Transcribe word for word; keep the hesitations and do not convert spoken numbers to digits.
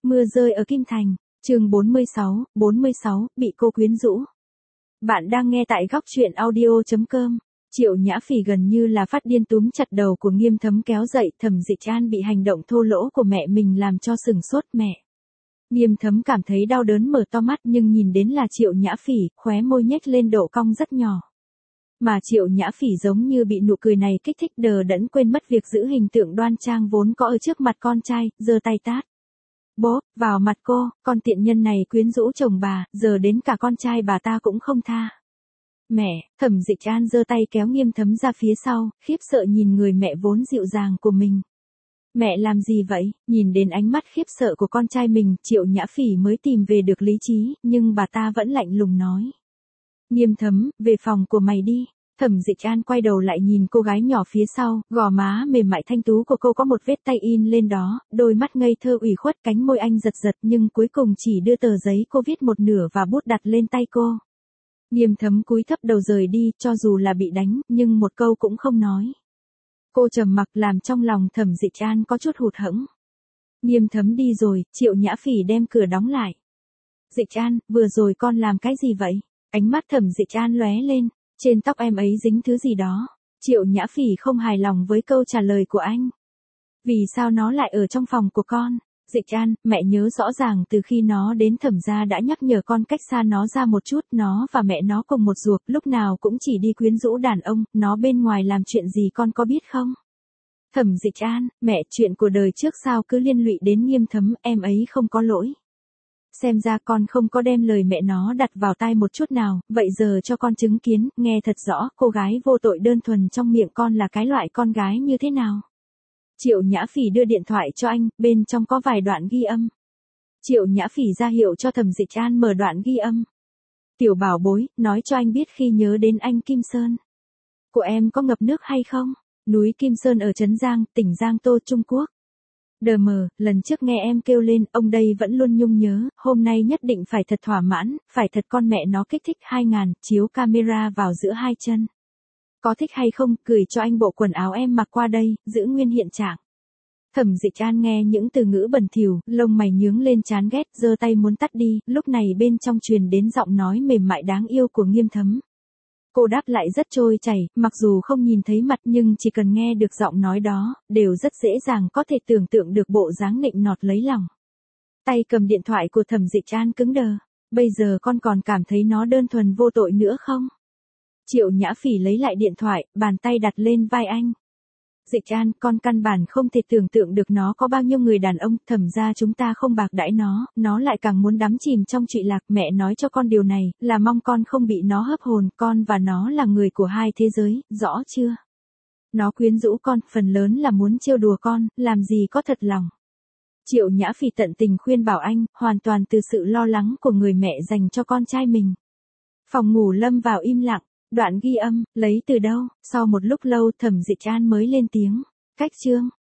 Mưa rơi ở Kim Thành, chương bốn mươi sáu, bốn mươi sáu, bị cô quyến rũ. Bạn đang nghe tại góc truyện audio chấm com. Triệu Nhã Phỉ gần như là phát điên túm chặt đầu của Nghiêm Thấm kéo dậy. Thẩm Dịch An bị hành động thô lỗ của mẹ mình làm cho sừng sốt. Mẹ. Nghiêm Thấm cảm thấy đau đớn mở to mắt nhưng nhìn đến là Triệu Nhã Phỉ, khóe môi nhếch lên độ cong rất nhỏ. Mà Triệu Nhã Phỉ giống như bị nụ cười này kích thích đờ đẫn quên mất việc giữ hình tượng đoan trang vốn có ở trước mặt con trai, giơ tay tát. Bố, vào mặt cô, con tiện nhân này quyến rũ chồng bà, giờ đến cả con trai bà ta cũng không tha. Mẹ, Thẩm Dịch An giơ tay kéo Nghiêm Thấm ra phía sau, khiếp sợ nhìn người mẹ vốn dịu dàng của mình. Mẹ làm gì vậy? Nhìn đến ánh mắt khiếp sợ của con trai mình, Triệu Nhã Phỉ mới tìm về được lý trí, nhưng bà ta vẫn lạnh lùng nói. Nghiêm Thấm, về phòng của mày đi. Thẩm Dịch An quay đầu lại nhìn cô gái nhỏ phía sau, gò má mềm mại thanh tú của cô có một vết tay in lên đó, đôi mắt ngây thơ ủy khuất, cánh môi anh giật giật nhưng cuối cùng chỉ đưa tờ giấy cô viết một nửa và bút đặt lên tay cô. Nghiêm Thấm cúi thấp đầu rời đi, cho dù là bị đánh, nhưng một câu cũng không nói. Cô trầm mặc làm trong lòng Thẩm Dịch An có chút hụt hẫng. Nghiêm Thấm đi rồi, Triệu Nhã Phỉ đem cửa đóng lại. Dịch An, vừa rồi con làm cái gì vậy? Ánh mắt Thẩm Dịch An lóe lên. Trên tóc em ấy dính thứ gì đó. Triệu Nhã Phỉ không hài lòng với câu trả lời của anh. Vì sao nó lại ở trong phòng của con? Dịch An, mẹ nhớ rõ ràng từ khi nó đến Thẩm gia đã nhắc nhở con cách xa nó ra một chút. Nó và mẹ nó cùng một ruột, lúc nào cũng chỉ đi quyến rũ đàn ông. Nó bên ngoài làm chuyện gì con có biết không? Thẩm Dịch An, mẹ, chuyện của đời trước sao cứ liên lụy đến Nghiêm Thấm, em ấy không có lỗi. Xem ra con không có đem lời mẹ nó đặt vào tai một chút nào, vậy giờ cho con chứng kiến, nghe thật rõ, cô gái vô tội đơn thuần trong miệng con là cái loại con gái như thế nào. Triệu Nhã Phỉ đưa điện thoại cho anh, bên trong có vài đoạn ghi âm. Triệu Nhã Phỉ ra hiệu cho Thẩm Dịch An mở đoạn ghi âm. Tiểu bảo bối, nói cho anh biết khi nhớ đến anh Kim Sơn của em có ngập nước hay không? Núi Kim Sơn ở Trấn Giang, tỉnh Giang Tô, Trung Quốc. Đờ mờ, lần trước nghe em kêu lên, ông đây vẫn luôn nhung nhớ, hôm nay nhất định phải thật thỏa mãn, phải thật con mẹ nó kích thích hai ngàn, chiếu camera vào giữa hai chân. Có thích hay không, gửi cho anh bộ quần áo em mặc qua đây, giữ nguyên hiện trạng. Thẩm Dịch An nghe những từ ngữ bẩn thỉu, lông mày nhướng lên chán ghét, giơ tay muốn tắt đi, lúc này bên trong truyền đến giọng nói mềm mại đáng yêu của Nghiêm Thấm. Cô đáp lại rất trôi chảy, mặc dù không nhìn thấy mặt nhưng chỉ cần nghe được giọng nói đó, đều rất dễ dàng có thể tưởng tượng được bộ dáng nịnh nọt lấy lòng. Tay cầm điện thoại của Thẩm Dịch An cứng đờ. Bây giờ con còn cảm thấy nó đơn thuần vô tội nữa không? Triệu Nhã Phỉ lấy lại điện thoại, bàn tay đặt lên vai anh. Dịch An, con căn bản không thể tưởng tượng được nó có bao nhiêu người đàn ông, Thẩm ra chúng ta không bạc đãi nó, nó lại càng muốn đắm chìm trong trụy lạc. Mẹ nói cho con điều này, là mong con không bị nó hấp hồn, con và nó là người của hai thế giới, rõ chưa? Nó quyến rũ con, phần lớn là muốn trêu đùa con, làm gì có thật lòng. Triệu Nhã Phỉ tận tình khuyên bảo anh, hoàn toàn từ sự lo lắng của người mẹ dành cho con trai mình. Phòng ngủ lâm vào im lặng. Đoạn ghi âm, lấy từ đâu? Sau một lúc lâu Thẩm Dịch An mới lên tiếng. Cách chương.